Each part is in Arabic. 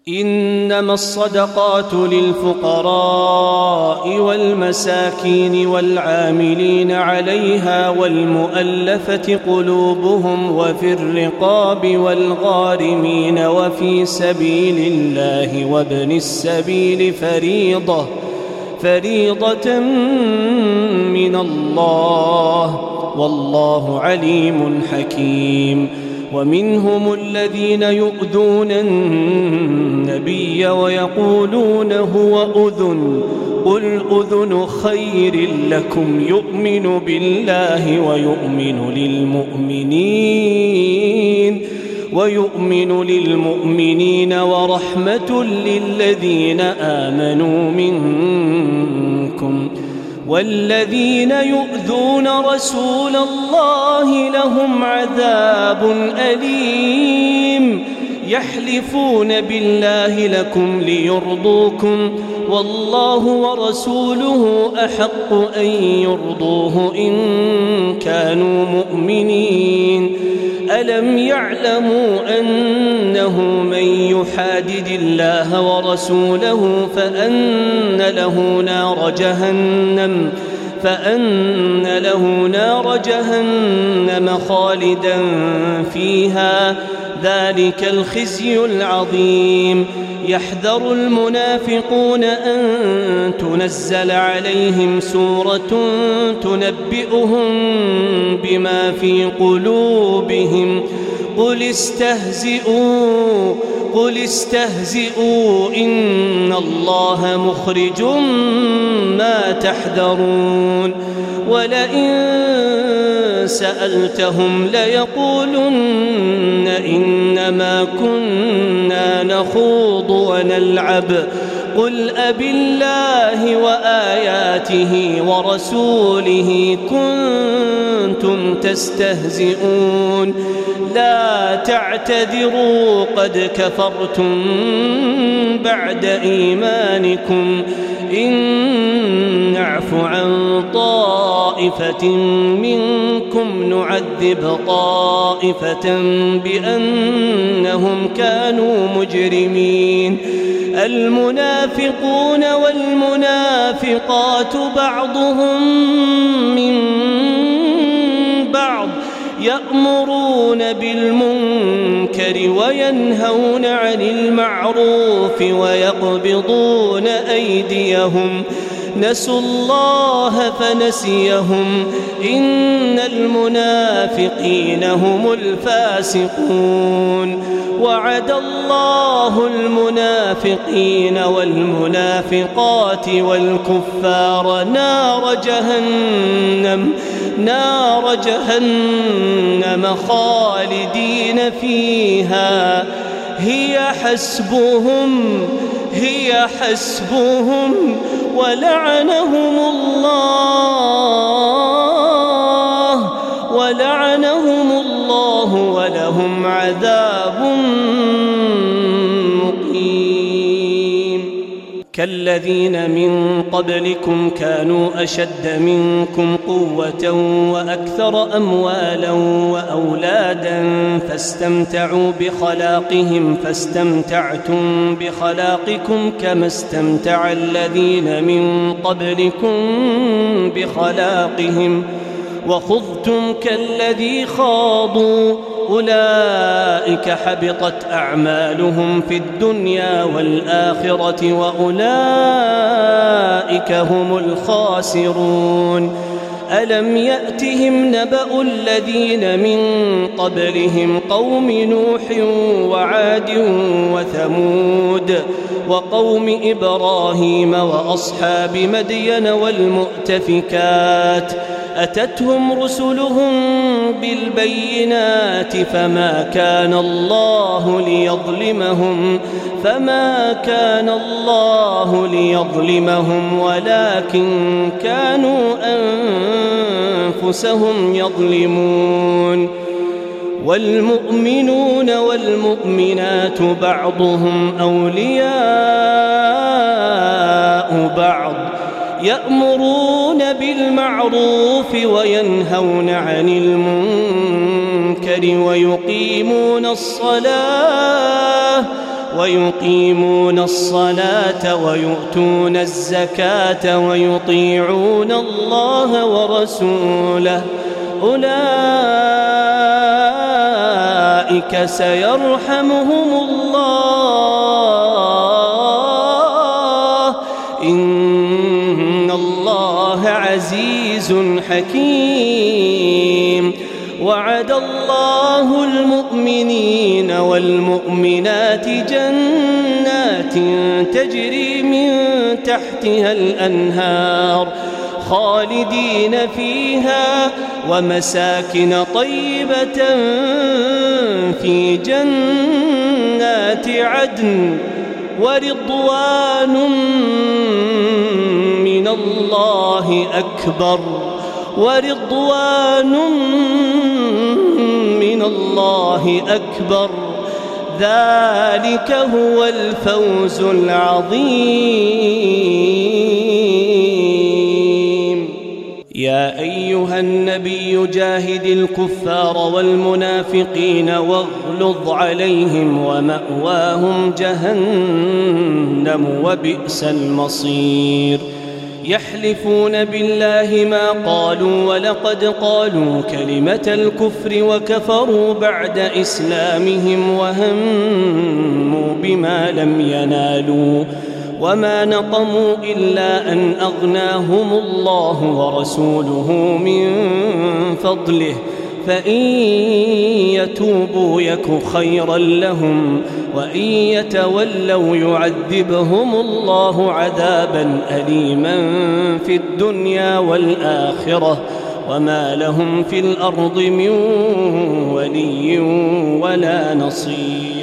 إنما الصدقات للفقراء والمساكين والعاملين عليها والمؤلفة قلوبهم وفي الرقاب والغارمين وفي سبيل الله وابن السبيل فريضة من الله والله عليم حكيم. ومنهم الذين يؤذون النبي ويقولون هو أذن قل أذن خير لكم يؤمن بالله ويؤمن للمؤمنين ورحمة للذين آمنوا منكم والذين يؤذون رسول الله لهم عذاب أليم. يحلفون بالله لكم ليرضوكم والله ورسوله أحق أن يرضوه إن كانوا مؤمنين. ألم يعلموا أنه من يحادد الله ورسوله فأن له نار جهنم خالدا فيها ذلك الخزي العظيم. يحذر المنافقون أن تنزل عليهم سورة تنبئهم بما في قلوبهم قل استهزئوا إن الله مخرج ما تحذرون. ولئن سألتهم ليقولن إنما كنا نخوض ونلعب قل أبالله وآياته ورسوله كنتم تستهزئون لا تعتذروا قد كفرتم بعد إيمانكم إن نعف عن طائفة منكم نعذب طائفة بأنهم كانوا مجرمين. المنافقون والمنافقات بعضهم من بعض يأمرون بالمنكر وينهون عن المعروف ويقبضون أيديهم نسوا الله فنسيهم إن المنافقين هم الفاسقون. وعد الله المنافقين والمنافقات والكفار نار جهنم خالدين فيها هي حسبهم ولعنهم الله ولهم عذاب مقيم. كالذين من قبلكم كانوا أشد منكم قوة وأكثر أموالا وأولادا فاستمتعوا بخلاقهم فاستمتعتم بخلاقكم كما استمتع الذين من قبلكم بخلاقهم وخضتم كالذي خاضوا أولئك حبطت أعمالهم في الدنيا والآخرة وأولئك هم الخاسرون. ألم يأتهم نبأ الذين من قبلهم قوم نوح وعاد وثمود وقوم إبراهيم وأصحاب مدين والمؤتفكات أتتهم رسلهم بالبينات فما كان الله ليظلمهم ولكن كانوا أنفسهم يظلمون. والمؤمنون والمؤمنات بعضهم أولياء بعض يأمرون بالمعروف وينهون عن المنكر ويقيمون الصلاة ويؤتون الزكاة ويطيعون الله ورسوله أولئك سيرحمهم الله إن الله عزيز حكيم وعد الله المؤمنين والمؤمنات جنات تجري من تحتها الأنهار خالدين فيها ومساكن طيبة في جنات عدن ورضوان من الله أكبر ذلك هو الفوز العظيم. يا أيها النبي جاهد الكفار والمنافقين واغلظ عليهم ومأواهم جهنم وبئس المصير. يحلفون بالله ما قالوا ولقد قالوا كلمة الكفر وكفروا بعد إسلامهم وهموا بما لم ينالوا وما نقموا إلا أن أغناهم الله ورسوله من فضله فإن يتوبوا يك خيرا لهم وإن يتولوا يعذبهم الله عذابا أليما في الدنيا والآخرة وما لهم في الأرض من ولي ولا نصير.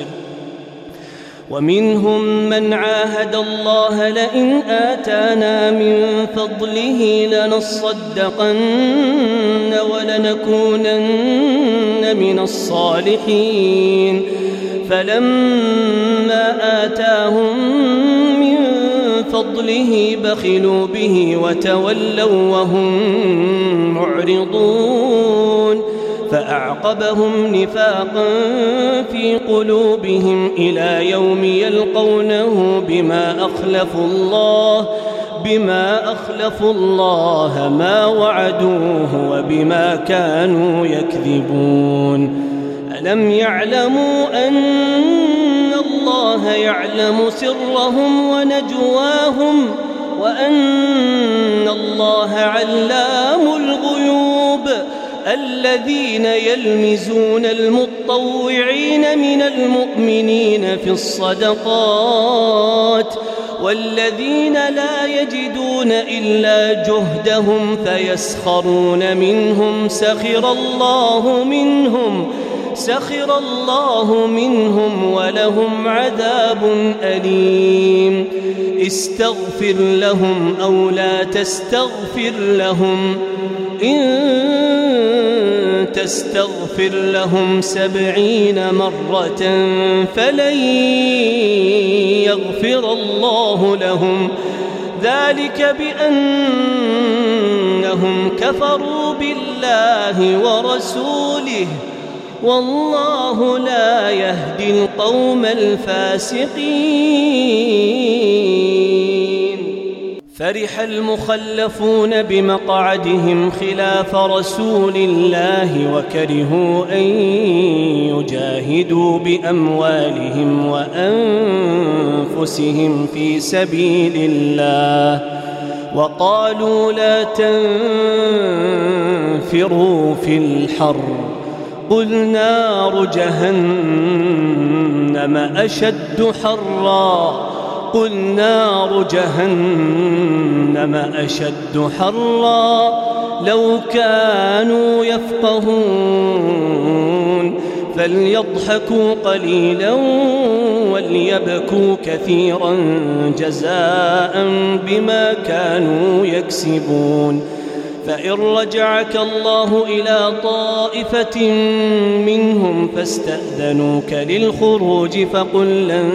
ومنهم من عاهد الله لئن آتانا من فضله لنصدقن ولنكونن من الصالحين فلما آتاهم من فضله بخلوا به وتولوا وهم معرضون فأعقبهم نفاقا في قلوبهم إلى يوم يلقونه بما أخلفوا الله ما وعدوه وبما كانوا يكذبون. ألم يعلموا أن الله يعلم سرهم ونجواهم وأن الله علام الغيوب. الذين يلمزون المطوعين من المؤمنين في الصدقات والذين لا يجدون إلا جهدهم فيسخرون منهم سخر الله منهم ولهم عذاب أليم. استغفر لهم أو لا تستغفر لهم إن تستغفر لهم 70 مرة فلن يغفر الله لهم ذلك بأنهم كفروا بالله ورسوله والله لا يهدي القوم الفاسقين. فرح المخلفون بمقعدهم خلاف رسول الله وكرهوا أن يجاهدوا بأموالهم وأنفسهم في سبيل الله وقالوا لا تنفروا في الحر قل نار جهنم أشد حرا لو كانوا يفقهون فليضحكوا قليلا وليبكوا كثيرا جزاء بما كانوا يكسبون. فإن رجعك الله إلى طائفة منهم فاستأذنوك للخروج فقل لن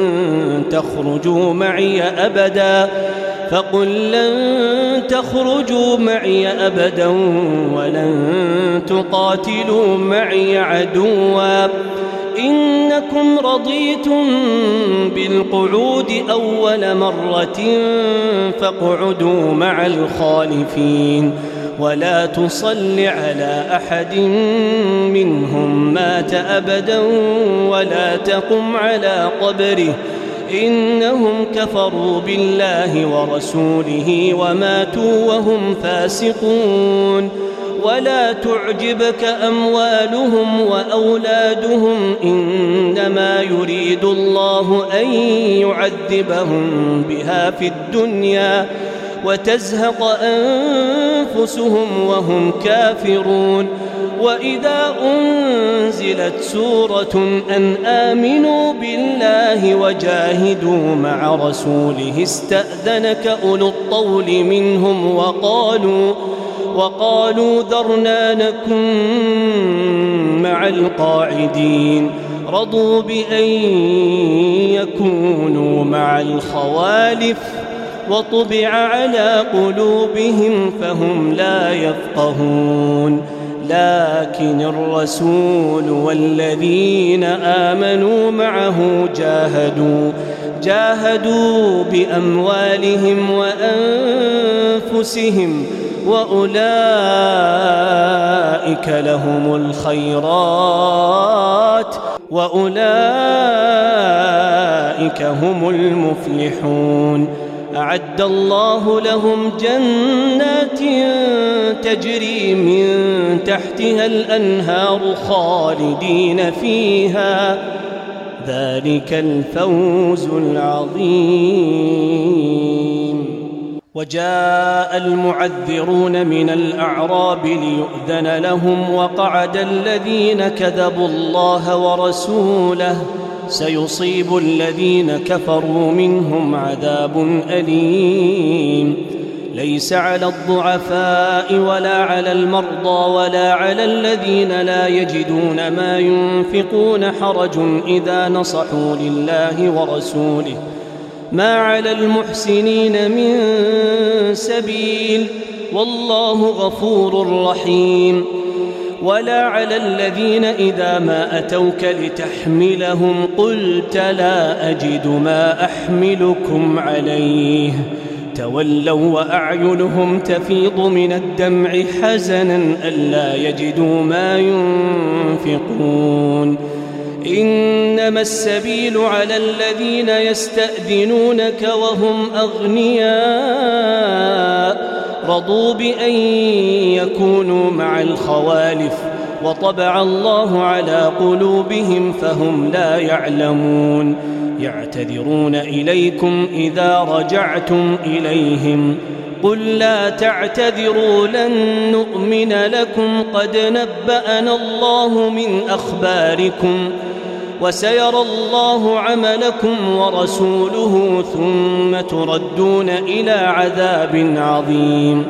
تخرجوا معي أبدا ولن تقاتلوا معي عدوا إنكم رضيتم بالقعود أول مرة فاقعدوا مع الخالفين ولا تصل على أحد منهم مات أبدا ولا تقم على قبره إنهم كفروا بالله ورسوله وماتوا وهم فاسقون ولا تعجبك أموالهم وأولادهم إنما يريد الله أن يعذبهم بها في الدنيا وتزهق أنفسهم وهم كافرون وإذا أنزلت سورة أن آمنوا بالله وجاهدوا مع رسوله استأذنك أولو الطول منهم وقالوا ذرنا نكن مع القاعدين رضوا بأن يكونوا مع الخوالف وطبع على قلوبهم فهم لا يفقهون لكن الرسول والذين آمنوا معه جاهدوا بأموالهم وأنفسهم وأولئك لهم الخيرات وأولئك هم المفلحون أعد الله لهم جنات تجري من تحتها الأنهار خالدين فيها ذلك الفوز العظيم. وجاء المعذرون من الأعراب ليؤذن لهم وقعد الذين كذبوا الله ورسوله سيصيب الذين كفروا منهم عذاب أليم ليس على الضعفاء ولا على المرضى ولا على الذين لا يجدون ما ينفقون حرج إذا نصحوا لله ورسوله ما على المحسنين من سبيل والله غفور رحيم ولا على الذين إذا ما أتوك لتحملهم قلت لا أجد ما أحملكم عليه تولوا وأعينهم تفيض من الدمع حزنا ألا يجدوا ما ينفقون إنما السبيل على الذين يستأذنونك وهم أغنياء رضوا بأن يكونوا مع الخوالف وطبع الله على قلوبهم فهم لا يعلمون يعتذرون إليكم إذا رجعتم إليهم قل لا تعتذروا لن نؤمن لكم قد نبأنا الله من أخباركم وسيرى الله عملكم ورسوله ثم تردون إلى عذاب عظيم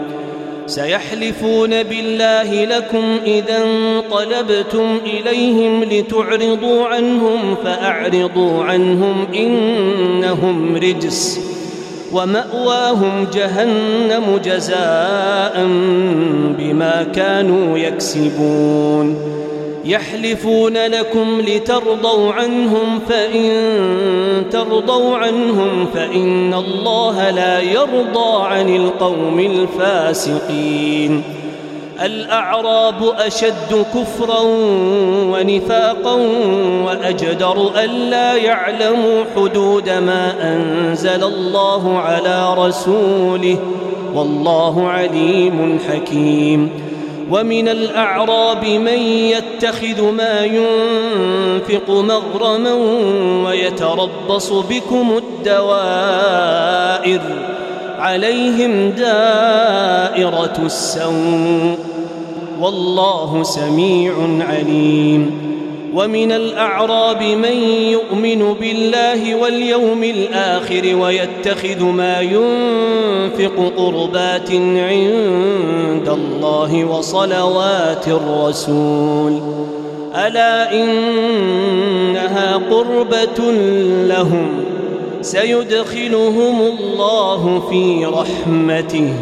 سيحلفون بالله لكم إذا انقلبتم إليهم لتعرضوا عنهم فأعرضوا عنهم إنهم رجس ومأواهم جهنم جزاء بما كانوا يكسبون يحلفون لكم لترضوا عنهم فإن ترضوا عنهم فإن الله لا يرضى عن القوم الفاسقين الأعراب أشد كفرا ونفاقا وأجدر ألا يعلموا حدود ما أنزل الله على رسوله والله عليم حكيم ومن الأعراب من يتخذ ما ينفق مغرما ويتربص بكم الدوائر عليهم دائرة السوء والله سميع عليم ومن الأعراب من يؤمن بالله واليوم الآخر ويتخذ ما ينفق قربات عند الله وصلوات الرسول ألا إنها قربة لهم سيدخلهم الله في رحمته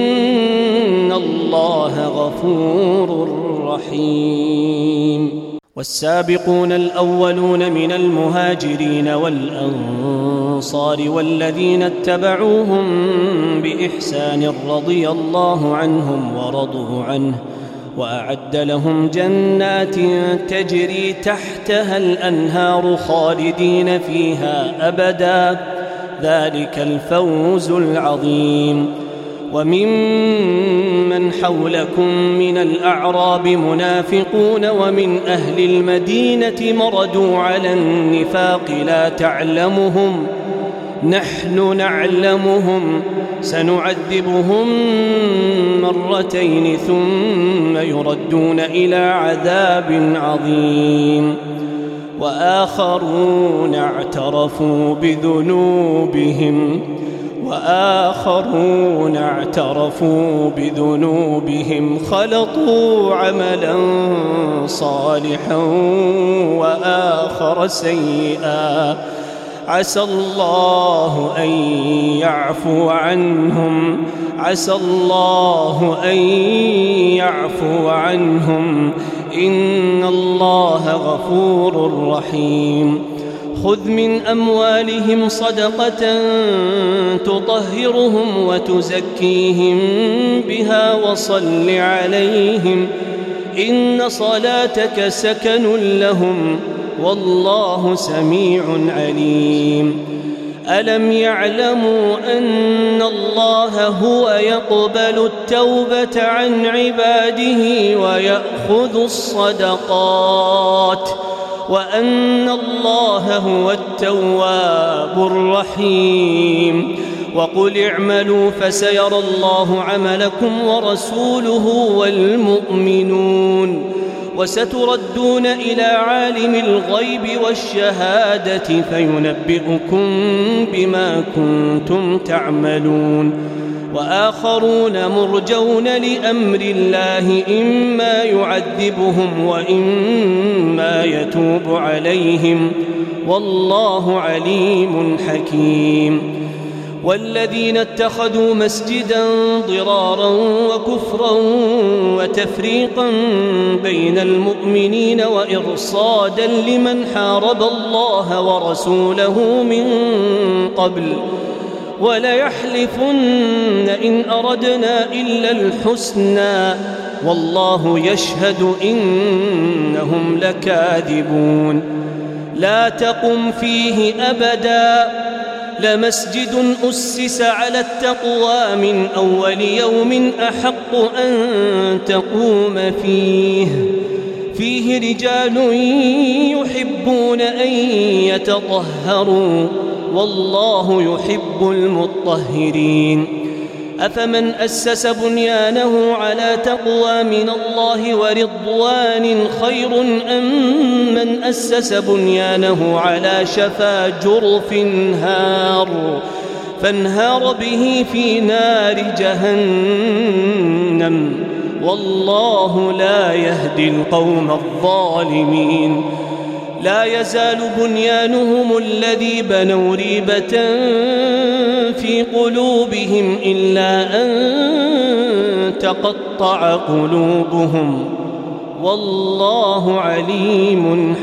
إن الله غفور رحيم والسابقون الأولون من المهاجرين والأنصار والذين اتبعوهم بإحسان رضي الله عنهم ورضوا عنه وأعد لهم جنات تجري تحتها الأنهار خالدين فيها أبدا ذلك الفوز العظيم. وممن حولكم من الأعراب منافقون ومن أهل المدينة مردوا على النفاق لا تعلمهم نحن نعلمهم سنعذبهم مرتين ثم يردون إلى عذاب عظيم. وآخرون اعترفوا بذنوبهم خلطوا عملا صالحا وآخر سيئا عسى الله أن يعفو عنهم إن الله غفور رحيم. خذ من أموالهم صدقة تطهرهم وتزكيهم بها وصل عليهم إن صلاتك سكن لهم والله سميع عليم. ألم يعلموا أن الله هو يقبل التوبة عن عباده ويأخذ الصدقات وأن الله هو التواب الرحيم. وقل اعملوا فسيرى الله عملكم ورسوله والمؤمنون وستردون إلى عالم الغيب والشهادة فينبئكم بما كنتم تعملون. وآخرون مرجون لأمر الله إما يعذبهم وإما يتوب عليهم والله عليم حكيم. والذين اتخذوا مسجدا ضرارا وكفرا وتفريقا بين المؤمنين وإرصادا لمن حارب الله ورسوله من قبل وليحلفن إن أردنا إلا الحسنى والله يشهد إنهم لكاذبون. لا تقم فيه أبدا لمسجد أسس على التقوى من أول يوم أحق أن تقوم فيه رجال يحبون أن يتطهروا والله يحب المطهرين. أفمن أسس بنيانه على تقوى من الله ورضوان خير أم من أسس بنيانه على شفا جرف فانهار به في نار جهنم والله لا يهدي القوم الظالمين. لا يزال بنيانهم الذي بنوا ريبة في قلوبهم إلا أن تقطع قلوبهم والله عليم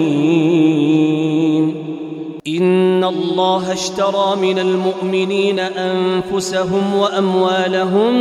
حكيم. إن الله اشترى من المؤمنين أنفسهم وأموالهم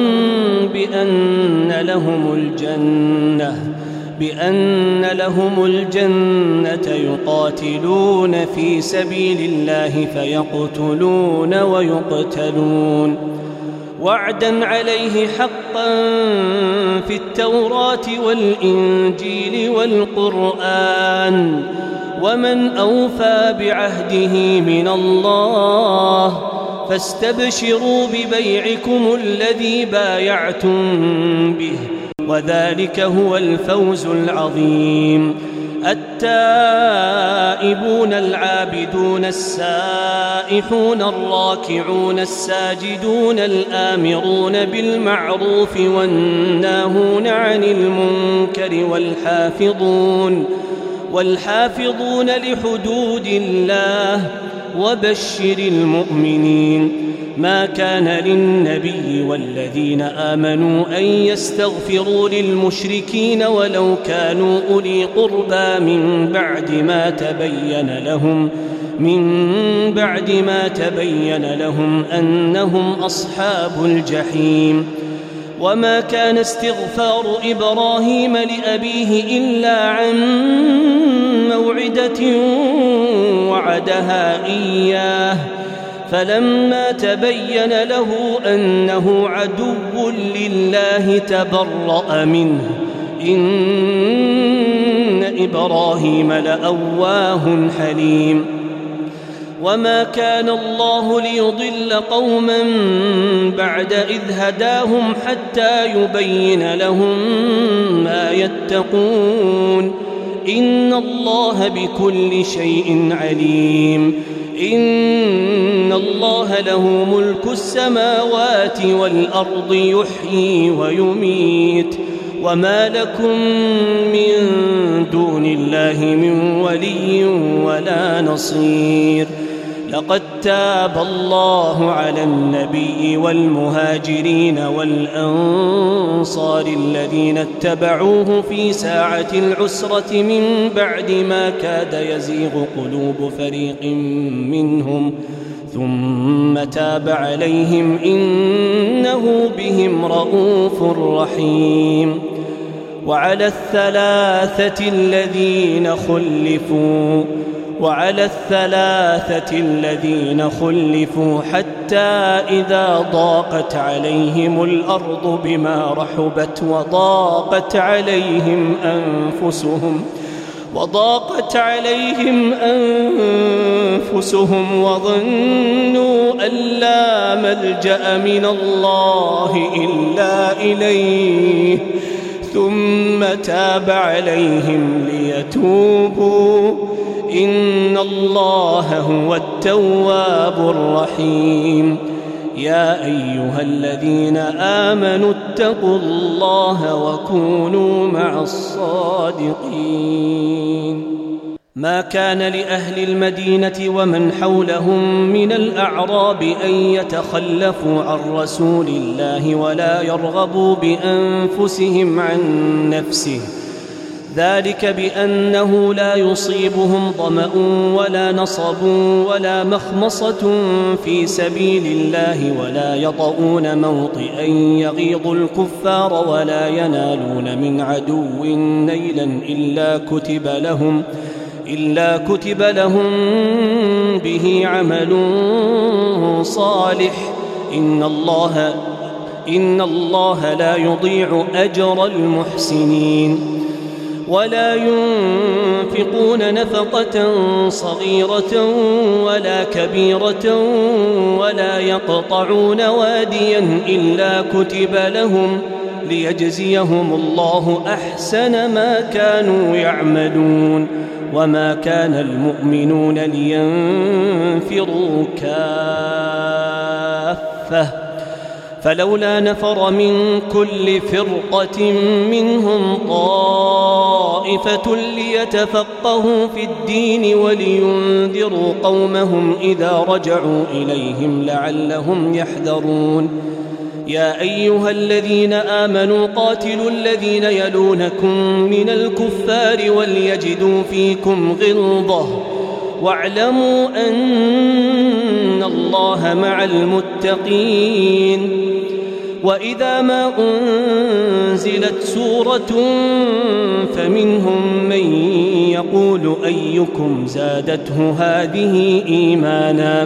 بأن لهم الجنة يقاتلون في سبيل الله فيقتلون ويقتلون وعدا عليه حقا في التوراة والإنجيل والقرآن ومن أوفى بعهده من الله فاستبشروا ببيعكم الذي بايعتم به وذلك هو الفوز العظيم. التائبون العابدون السائحون الراكعون الساجدون الآمرون بالمعروف والناهون عن المنكر والحافظون لحدود الله وبشر المؤمنين. ما كان للنبي والذين آمنوا أن يستغفروا للمشركين ولو كانوا أولي قربى من بعد ما تبين لهم أنهم أصحاب الجحيم. وما كان استغفار إبراهيم لأبيه إلا عن موعدة وعدها إياه، فلما تبين له أنه عدو لله تبرأ منه، إن إبراهيم لأواه حليم. وما كان الله ليضل قوما بعد إذ هداهم حتى يبين لهم ما يتقون، إن الله بكل شيء عليم. إن الله له ملك السماوات والأرض يحيي ويميت، وما لكم من دون الله من ولي ولا نصير. لقد تاب الله على النبي والمهاجرين والأنصار الذين اتبعوه في ساعة العسرة من بعد ما كاد يزيغ قلوب فريق منهم، ثم تاب عليهم إنه بهم رءوف رحيم. وعلى الثلاثة الذين خلفوا حتى إذا ضاقت عليهم الأرض بما رحبت وضاقت عليهم أنفسهم وظنوا أن لا ملجأ من الله إلا إليه، ثم تاب عليهم ليتوبوا، إن الله هو التواب الرحيم. يا أيها الذين آمنوا اتقوا الله وكونوا مع الصادقين. ما كان لأهل المدينة ومن حولهم من الأعراب أن يتخلفوا عن رسول الله ولا يرغبوا بأنفسهم عن نفسه، ذلك بأنه لا يصيبهم ظمأ ولا نصب ولا مخمصة في سبيل الله، ولا يطؤون موطئا يغيظ الكفار، ولا ينالون من عدو نيلا إلا كتب لهم به عمل صالح، إن الله لا يضيع أجر المحسنين. ولا ينفقون نفقة صغيرة ولا كبيرة ولا يقطعون واديا إلا كتب لهم ليجزيهم الله أحسن ما كانوا يعملون. وما كان المؤمنون لينفروا كافة، فلولا نفر من كل فرقة منهم طائفة ليتفقهوا في الدين ولينذروا قومهم إذا رجعوا إليهم لعلهم يحذرون. يا أيها الذين آمنوا قاتلوا الذين يلونكم من الكفار وليجدوا فيكم غلظة، واعلموا أن الله مع المتقين. وإذا ما أنزلت سورة فمنهم من يقول أيكم زادته هذه إيمانا،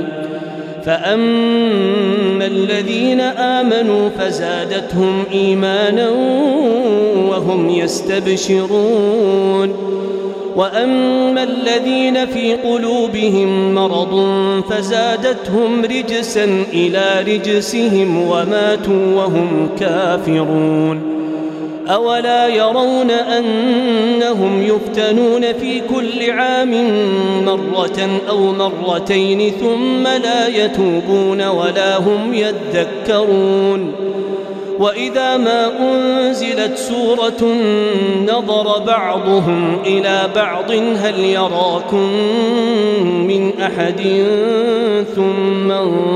فأما الذين آمنوا فزادتهم إيمانا وهم يستبشرون، وأما الذين في قلوبهم مرض فزادتهم رجسا إلى رجسهم وماتوا وهم كافرون. أولا يرون أنهم يفتنون في كل عام مرة أو مرتين ثم لا يتوبون ولا هم يذكرون. وإذا ما أنزلت سورة نظر بعضهم إلى بعض هل يراكم من أحد ثم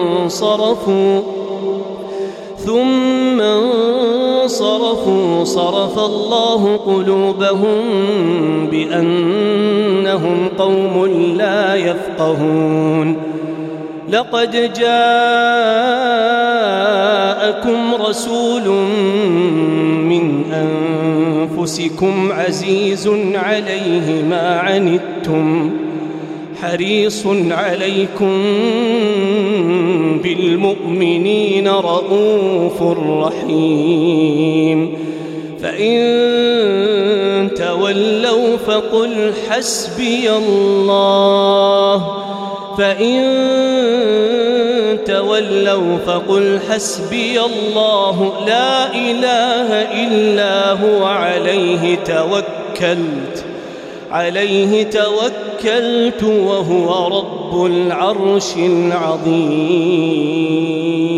انصرفوا صرف الله قلوبهم بأنهم قوم لا يفقهون. لقد جاءكم رسول من أنفسكم عزيز عليه ما عنتم حريص عليكم بالمؤمنين رؤوف رحيم. فإن تولوا فقل حسبي الله لا إله إلا هو عليه توكلت وهو رب العرش العظيم.